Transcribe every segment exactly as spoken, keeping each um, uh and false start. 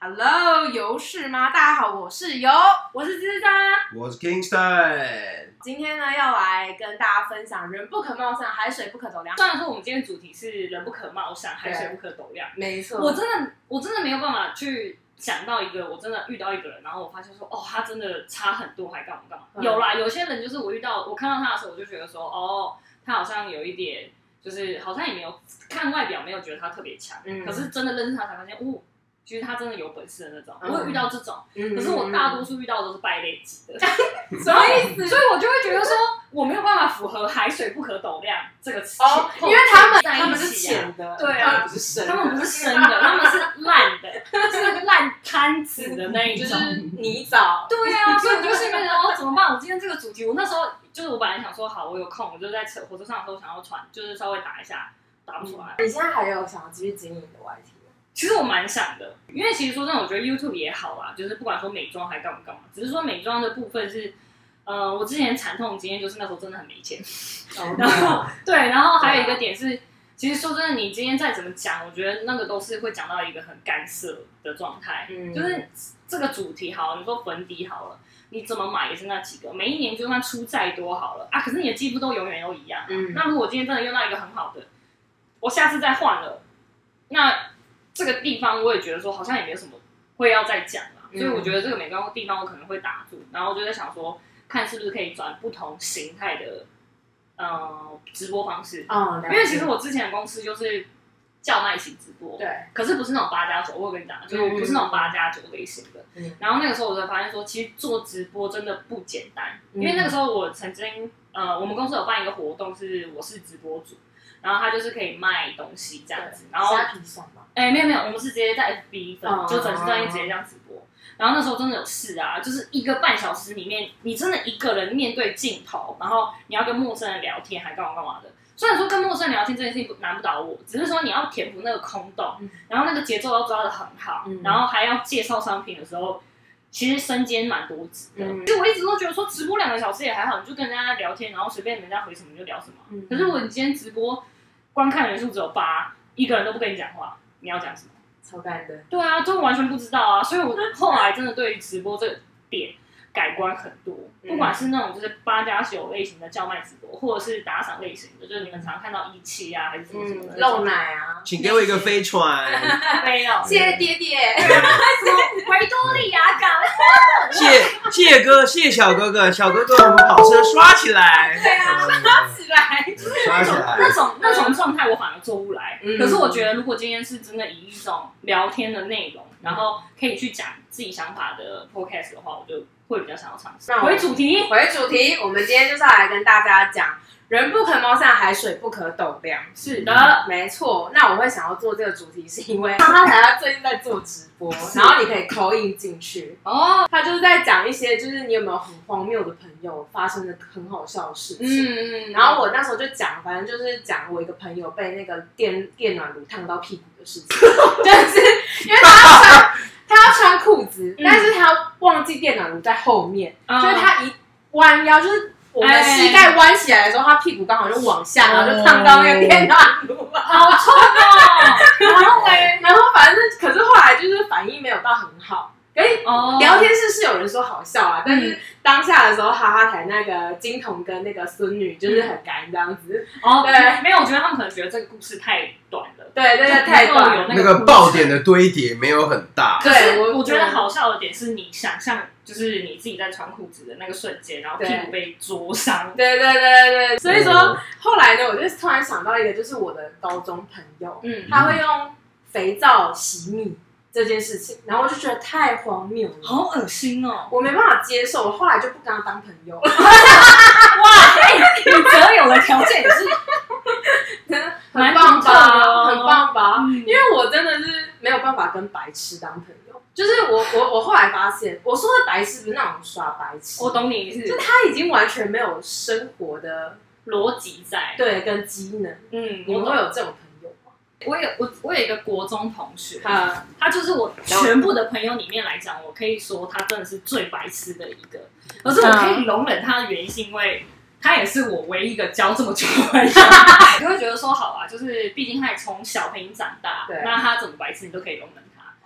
Hello， 有事吗？大家好，我是游， 我是芝扎， 我是 Kingston。 今天呢，要来跟大家分享人不可貌相，海水不可斗量。 虽然说我们今天主题是人不可貌相，海水不可斗量， 没错， 我真的我真的没有办法去想到一个我真的遇到一个人，然后我发现说，哦，他真的差很多，还干嘛干嘛。嗯、有啦，有些人就是我遇到，我看到他的时候，我就觉得说，哦，他好像有一点，就是好像也没有看外表，没有觉得他特别强，嗯、可是真的认识他才发现，哦。其实他真的有本事的那种，嗯、我有遇到这种，嗯、可是我大多数遇到的都是败类级的， 什么意思？ 所以我就会觉得说，我没有办法符合海水不可斗量这个词， 哦，因为他们在一起、啊、 他们是浅的， 对啊， 他们不是深的， 他们不是深的，他们是烂的，是烂摊子的那一种， 就是泥沼。 对啊，所以我就心里面哦，怎么办？我今天这个主题，我那时候就是我本来想说，好，我有空，我就在车火车上的时候想要传，就是稍微打一下，打不出来。 你现在还有想要继续经营的 Y T？ 其实我蛮想的，因为其实说真的，我觉得 YouTube 也好啦，就是不管说美妆还干嘛干嘛，只是说美妆的部分是，呃，我之前惨痛经验就是那时候真的很没钱，哦、然后对，然后还有一个点是，其实说真的，你今天再怎么讲，我觉得那个都是会讲到一个很干涉的状态，嗯，就是这个主题好，你说粉底好了，你怎么买也是那几个，每一年就算出再多好了啊，可是你的肌肤都永远都一样，嗯，那如果我今天真的用到一个很好的，我下次再换了，那这个地方我也觉得说好像也没有什么会要再讲啦，嗯、所以我觉得这个美妆的地方我可能会打住，然后我就在想说，看是不是可以转不同形态的呃直播方式，哦，因为其实我之前的公司就是叫卖型直播， 对， 可是不是那种八加九，我有跟你讲，就是不是那种八加九类型的，嗯、然后那个时候我才发现说，其实做直播真的不简单，嗯、因为那个时候我曾经呃我们公司有办一个活动，是我是直播主。然后他就是可以卖东西这样子，然后虾皮上嘛， 哎没有没有，我们是直接在 F B 粉，哦、就粉丝专页直接这样直播。然后那时候真的有事啊，就是一个半小时里面，你真的一个人面对镜头，然后你要跟陌生人聊天，还干嘛干嘛的。虽然说跟陌生人聊天这件事情难不倒我，只是说你要填补那个空洞，嗯、然后那个节奏要抓得很好，嗯、然后还要介绍商品的时候。其实身兼蛮多职的，嗯、就我一直都觉得说直播两个小时也还好，你就跟人家聊天，然后随便人家回什么就聊什么。嗯、可是如果你今天直播观看人数只有八，一个人都不跟你讲话，你要讲什么？ 超干的。对啊，就完全不知道啊，所以我后来真的对于直播这个点改观很多，不管是那种就是八加九类型的叫卖直播，或者是打赏类型的，就是你们常看到一期啊，还是什么什么的露奶啊， 请给我一个飞船， 没有， 谢谢爹爹， 维多利亚港， 谢谢哥，谢小哥哥，小哥哥，我们跑车刷起来， 对啊，刷起来， 刷起来， 那种那种状态我反而做不来，嗯、可是我觉得如果今天是真的以一种聊天的内容，然后可以去讲自己想法的 podcast 的话，我就会比较想要尝试。回主题， 回主题，我们今天就是要来跟大家讲，人不可貌相，海水不可斗量。 是的， 没错。那我会想要做这个主题，是因为他他最近在做直播，然后你可以 call in 进去哦。他就是在讲一些，就是你有没有很荒谬的朋友发生的很好笑的事情。嗯嗯。然后我那时候就讲，反正就是讲我一个朋友被那个电电暖炉烫到屁股的事情，就是因为他穿他要穿裤子，但是他忘记电暖炉在后面，嗯、所以他一弯腰就是。我们膝盖弯起来的时候，他屁股刚好就往下，然后就烫到那个电暖炉， 好痛哦！然后嘞， 然后反正可是后来就是反应没有到很好，可是聊天室是有人说好笑啊，但是当下的时候，哈哈台那个金童跟那个孙女就是很干这样子。 哦，对，没有，我觉得他们可能觉得这个故事太短了， 对对对，太短了， 那个爆点的堆叠没有很大。 对，我我觉得好笑的点是你想象。就是你自己在穿裤子的那个瞬间，然后屁股被灼伤。 对对对对对，所以说后来呢，我就突然想到一个，就是我的高中朋友，嗯，他会用肥皂洗米这件事情，然后我就觉得太荒谬了， 好恶心哦， 我没办法接受，我后来就不跟他当朋友。 哇，你择友的条件也是很棒吧，很棒吧，嗯、因为我真的是没有办法跟白痴当朋友。就是我我我后来发现，我说的白痴不是那种耍白痴， 我懂你意思， 就他已经完全没有生活的逻辑在， 对，跟机能。嗯，你们会有这种朋友吗？ 我有我我有一个国中同学，他他就是我全部的朋友里面来讲，我可以说他真的是最白痴的一个，可是我可以容忍他的原因是因为。他也是我唯一一个交这么久的朋友，你会觉得说好啊，就是毕竟他也从小陪你长大，那他怎么白痴你都可以容忍他。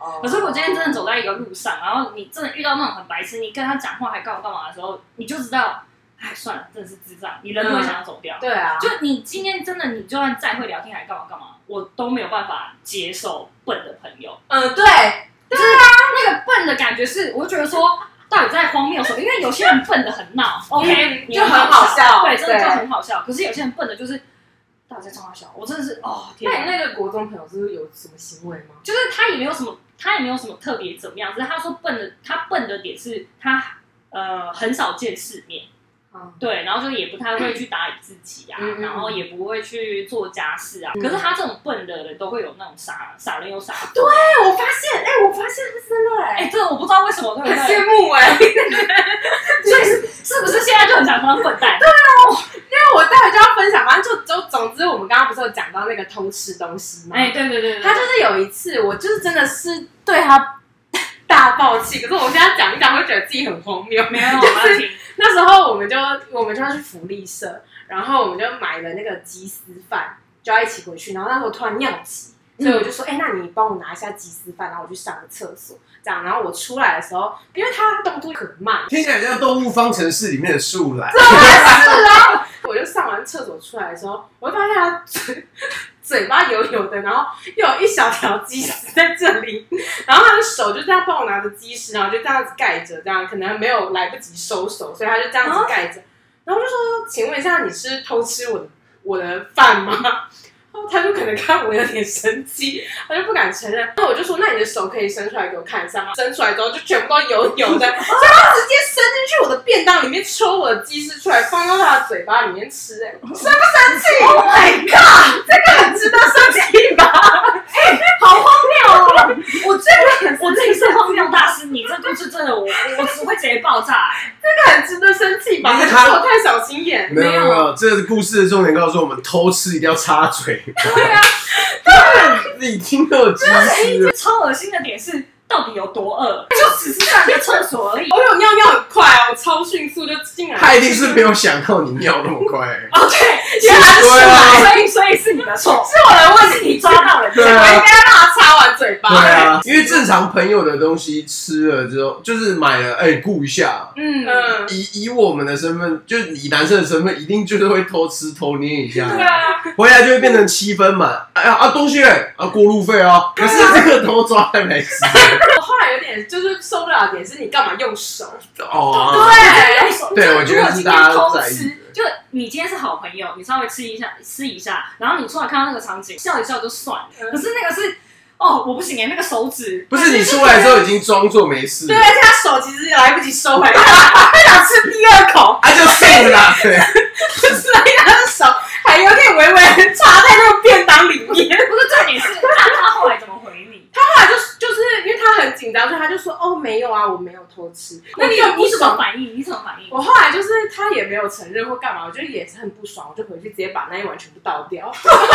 哦、可是我今天真的走在一个路上，然后你真的遇到那种很白痴，你跟他讲话还干嘛干嘛的时候，你就知道，哎，算了，真的是智障，你人都会想要走掉。嗯、 对啊， 就你今天真的，你就算再会聊天还干嘛干嘛，我都没有办法接受笨的朋友。 嗯，对， 对啊，那个笨的感觉是，我就觉得说。到底在荒谬什么？因为有些人笨的很闹 ，OK， 就很好笑， 对，真的就很好笑。可是有些人笨的，就是到底在冲他笑，我真的是哦天哪！ 那你那个国中朋友是不是有什么行为吗？ 就是他也没有什么，他也没有什么特别怎么样，只是他说笨的，他笨的点是他呃很少见世面。对，然后就也不太会去打理自己啊，嗯、然后也不会去做家事啊。嗯、可是他这种笨的人都会有那种傻傻人有傻。 对，我发现，哎、欸，我发现他真的哎、 欸，这个我不知道为什么，对不对？ 很羡慕哎、欸。 所以是是不是现在就很想当笨蛋？ 对啊，因为我待会就要分享，反正就就总之，我们刚刚不是有讲到那个偷吃东西吗？ 哎、欸，对对 对, 對， 他就是有一次，我就是真的是对他大爆气，可是我现在讲一讲，会觉得自己很荒谬。 没有，我要听。 那时候我们就我们就要去福利社，然后我们就买了那个鸡丝饭，就要一起回去。然后那时候突然尿急，所以我就说：“哎、欸，那你帮我拿一下鸡丝饭，然后我去上个厕所。”这样，然后我出来的时候，因为他动作很慢， 听起来像《动物方程式》里面的树懒。 是啊，我就上完厕所出来的时候，我就发现他嘴嘴巴油油的，然后又有一小条鸡丝在这里，然后他的手就这样帮我拿着鸡丝，然后就这样子盖着，这样可能没有来不及收手，所以他就这样子盖着。然后我就说：“请问一下，你是偷吃我的我的饭吗？”他就可能看我有点生气，他就不敢承认。那我就说：“那你的手可以伸出来给我看一下吗？”伸出来之后就全部都油油的，所以他直接伸进去我的便当里面，抽我的鸡丝出来，放到他的嘴巴里面吃、欸。哎，生不生气 ？Oh my god， 这个很值得生气吧？哎、欸，好荒谬哦！我真的， 我自己是荒谬大师，你这故事真的我，我我只会直接爆炸、欸。 这个很值得生气吧？可是我太小心眼。 没有没有，这个故事的重点告诉我们，偷吃一定要插嘴。 对啊， 对，你听到鸡丝， 超恶心的点是，到底有多饿？就只是上个厕所而已。 我有尿尿很快啊，我超迅速就进来。 他一定是没有想到你尿那么快、欸。 哦，对，因为他是出来，所以所以是你的错，是我的问题，你抓到了， 对啊， 我应该让他插完嘴巴。 对啊，因为正常朋友的东西吃了之后，就是买了，哎、欸，顾一下。嗯，以以我们的身份，就是以男生的身份，一定就是会偷吃偷捏一下。 对啊， 回来就会变成七分满。哎呀啊，东西嘞，啊，过路费哦。可是这个偷抓还没吃。 我后来有点就是受不了的点是，你干嘛用手？ 哦， 对， 用手。 对，我觉得是大家都在意。 就你今天是好朋友，你稍微吃一下吃一下，然后你出来看到那个场景，笑一笑就算了。可是那个是。哦，我不行哎，那个手指不是你出来的时候已经装作没事， 对，而且他手其实也来不及收回来，他想吃第二口， 他就废了啦，对， 所以他的手还有点微微插在那个便当里面。 不是重点是，那他后来怎么回你？ 他后来就就是因为他很紧张，所以他就说：“哦，没有啊，我没有偷吃。” 那你你怎么反应？你怎么反应？ 我后来就是他也没有承认或干嘛，我就也是很不爽，我就回去直接把那一碗全部倒掉。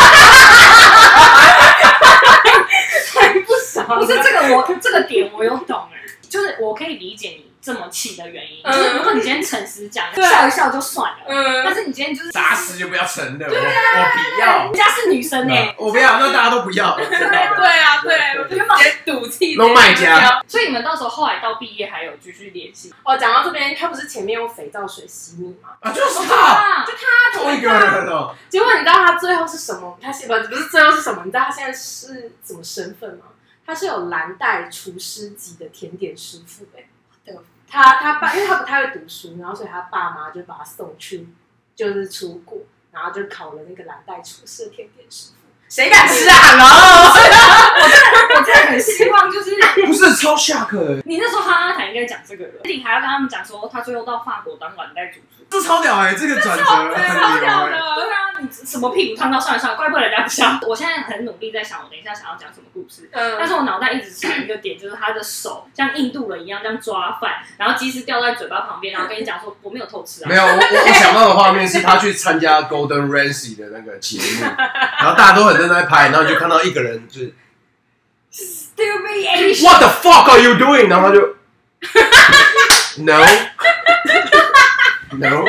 太不爽了！ 不是这个我这个点我有懂哎，就是我可以理解你这么气的原因，嗯、就是如果你今天诚实讲，笑一笑就算了，嗯，但是你今天就是打死就不要承认， 对啊， 我不要， 人家是女生哎、欸， 我不要，那大家都不要，对啊对，我就直接赌气， 弄卖家。 所以你们到时候后来到毕业还有继续联系？ 哦，讲到这边，他不是前面用肥皂水洗你吗？ 啊，就是他， 就他同一个人哦。结果你知道他最后是什么？他现不不是最后是什么？你知道他现在是什么身份吗？他是有蓝带厨师级的甜点师傅哎、欸，他他爸因为他不太会读书，然后所以他爸妈就把他送去就是出国，然后就考了那个蓝带厨师的甜点师傅。谁敢吃啊？然后我真的我真的很希望就是不是超下课。 你那时候哈哈台应该讲这个人，你还要跟他们讲说他最后到法国当蓝带主厨， 这超屌哎、欸！这个转折很牛哎、欸。对啊，你什么屁股烫到算了算了，怪不得人家不笑。我现在很努力在想，我等一下想要讲什么故事，嗯、但是我脑袋一直想一个点，就是他的手像印度人一样这样抓饭，然后鸡丝掉在嘴巴旁边，然后跟你讲说我没有偷吃啊。 没有，我我想到的画面是他去参加 Golden Ramsy 的那个节目，然后大家都很正在拍，然后就看到一个人就是 Stupid Asian What the fuck are you doing？ 然后他就 No no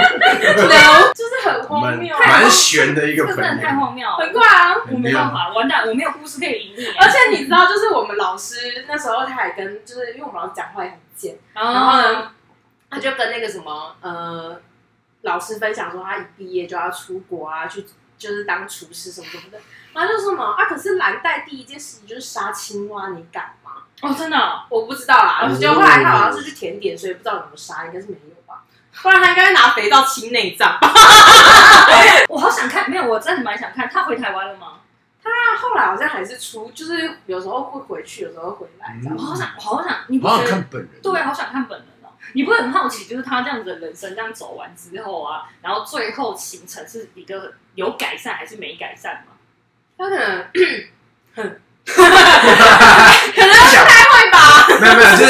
no 就是很荒谬， 蛮悬的一个朋友， 真的太荒谬了， 很怪啊！ 我没办法，完蛋，我没有故事可以赢你。 而且你知道，就是我们老师那时候他还跟，就是因为我们老师讲话也很贱，然后呢，他就跟那个什么呃老师分享说，他一毕业就要出国啊，去就是当厨师什么什么的。然后就说什么啊，可是蓝带第一件事情就是杀青蛙，你敢吗？ 哦，真的、哦， 我不知道啦。我觉得后来他好像是去甜点，所以不知道有没有杀，应该是没有吧。不然他应该会拿肥皂清内脏。 我好想看，没有，我真的蛮想看。他回台湾了吗？ 他后来好像还是出，就是有时候会回去，有时候会回来这样。 我好想，我好想，你不好想看本人？ 对，好想看本人哦。你不会很好奇，就是他这样子的人生这样走完之后啊，然后最后形成是一个有改善还是没改善吗？ 他可能，可能不太会吧。 没有没有，就是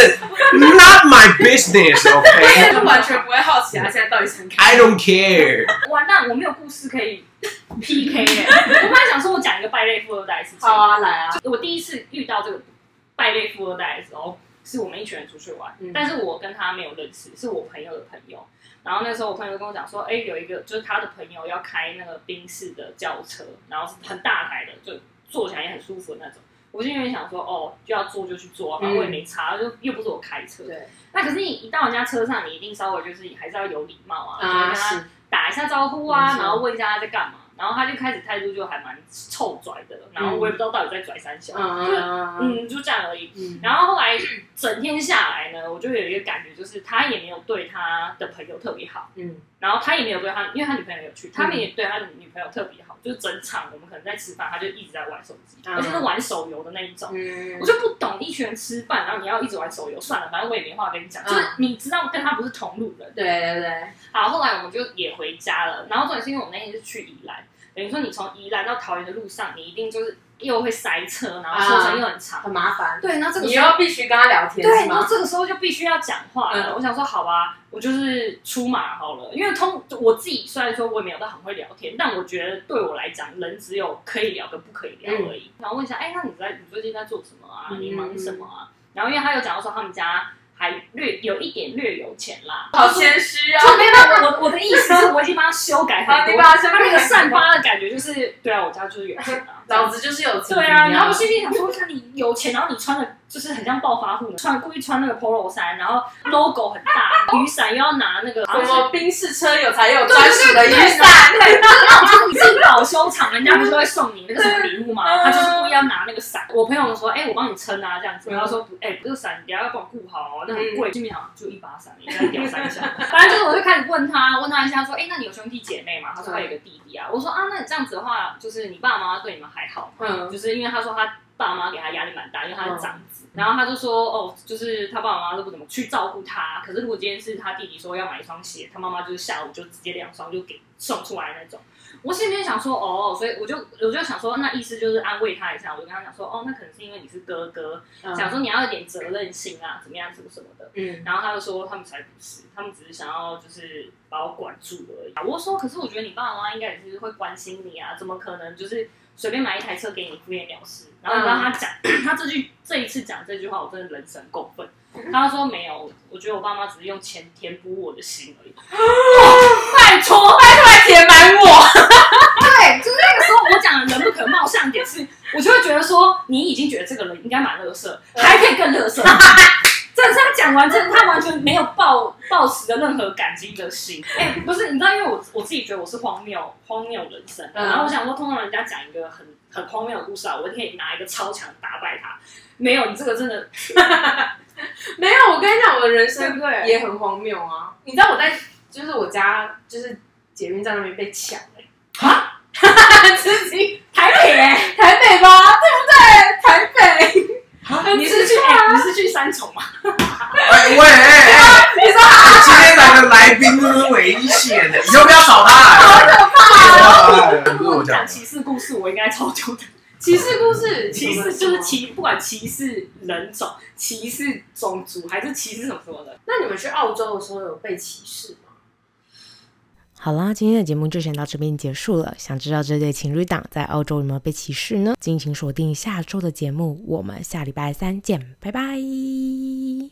not my business，OK？ 就完全不会好奇他现在到底想看。 I don't care。 完蛋，我没有故事可以 P K 耶。我本来想说，我讲一个败类富二代的事情。 好啊，来啊！ 我第一次遇到这个败类富二代的时候，是我们一群人出去玩，嗯、但是我跟他没有认识，是我朋友的朋友。然后那时候我朋友跟我讲说，哎、欸，有一个就是他的朋友要开那个宾士的轿车，然后是很大台的，就坐起来也很舒服的那种。我就因为想说，哦，就要坐就去坐，然后我也没差，就又不是我开车。对。那可是你一到人家车上，你一定稍微就是还是要有礼貌啊，啊就跟他打一下招呼啊，然后问一下他在干嘛。然后他就开始态度就还蛮臭拽的，然后我也不知道到底在拽三小，嗯、就嗯就这样而已。嗯、然后后来整天下来呢，我就有一个感觉，就是他也没有对他的朋友特别好，嗯，然后他也没有对他，因为他女朋友有去，他们也对他的女朋友特别好，就是整场我们可能在吃饭，他就一直在玩手机，嗯、而且是玩手游的那一种。嗯、我就不懂一群人吃饭，然后你要一直玩手游，算了，反正我也没话跟你讲，嗯、就是你知道跟他不是同路人。 对对对。 好，后来我们就也回家了，然后重点是因为我们那天是去宜兰。等于说，你从宜兰到桃园的路上，你一定就是又会塞车，然后车程又很长，啊、 很麻烦。 对，那这个你又必须跟他聊天， 对， 是吗？ 然后这个时候就必须要讲话了。嗯、我想说，好吧，我就是出马好了，因为通我自己虽然说我也没有到很会聊天，但我觉得对我来讲，人只有可以聊跟不可以聊而已。嗯、然后问一下，哎，那你在你最近在做什么啊？嗯、你忙什么啊？然后因为他有讲到说他们家。还略有一点略有钱啦， 好谦虚啊！ 就没有我我的意思是我已经帮他修改很多，他那个散发的感觉就是，对啊，我家就是有钱啊， 老子就是有钱。 对啊，然后我心里想说，看你有钱，然后你穿的就是很像暴发户，穿故意穿那个 polo 衫，然后 logo 很大，雨伞又要拿那个什么宾士车友才有专属的雨伞， 对，就是你自己保修厂，人家不是会送你那个什么礼物吗？他就是故意要拿那个伞。我朋友说，哎，我帮你撑啊，这样子，然后说，哎，这个伞你要帮我顾好哦。很贵，心里想就一把伞，你再屌三下。反正就是，我就开始问他，问他一下，说，哎、欸，那你有兄弟姐妹吗？他说他有个弟弟啊。我说啊，那你这样子的话，就是你爸爸妈妈对你们还好吗？嗯，就是因为他说他爸妈给他压力蛮大，因为他是长子。嗯、然后他就说，哦，就是他爸爸妈妈都不怎么去照顾他。可是如果今天是他弟弟说要买一双鞋，他妈妈就是下午就直接两双就给送出来那种。我心里面想说，哦，所以我就我就想说，那意思就是安慰他一下。我就跟他讲说，哦，那可能是因为你是哥哥，嗯、想说你要有点责任心啊，怎么样，什么什么的。嗯，然后他就说，他们才不是，他们只是想要就是把我管住而已。我说，可是我觉得你爸爸妈妈应该也是会关心你啊，怎么可能就是随便买一台车给你敷衍了事？然后你知道他讲，嗯、他这句这一次讲这句话，我真的人神共愤。他说没有，我觉得我爸妈只是用钱填补我的心而已。拜托， 拜托来填满我。 对，就是那个时候我讲的人不可貌相点是，我就会觉得说，你已经觉得这个人应该蛮垃圾，还可以更垃圾。真的是他讲完，真的他完全没有抱抱持的任何感激的心。哎、欸，不是，你知道，因为我我自己觉得我是荒谬荒谬人生，嗯、然后我想说，通常人家讲一个很很荒谬的故事啊，我可以拿一个超强打败他。没有，你这个真的。 没有，我跟你讲，我的人生也很荒谬啊！你知道我在就是我家就是捷运站那边被抢哎、欸，啊，自己台北哎、欸， 台北吧，对不对？台北， 你是去哎、欸，你是去三重吗？ 哎喂哎哎，你说今天来的来宾都是危险的，以后不要找他， 好可怕啊！不是我讲歧视故事，我应该超久的。 歧视故事， 歧视就是歧，不管歧视人种、歧视种族，还是歧视什么什么的。 那你们去澳洲的时候有被歧视吗？ 好啦，今天的节目就先到这边结束了。想知道这对情侣档在澳洲有没有被歧视呢？敬请锁定下周的节目，我们下礼拜三见，拜拜。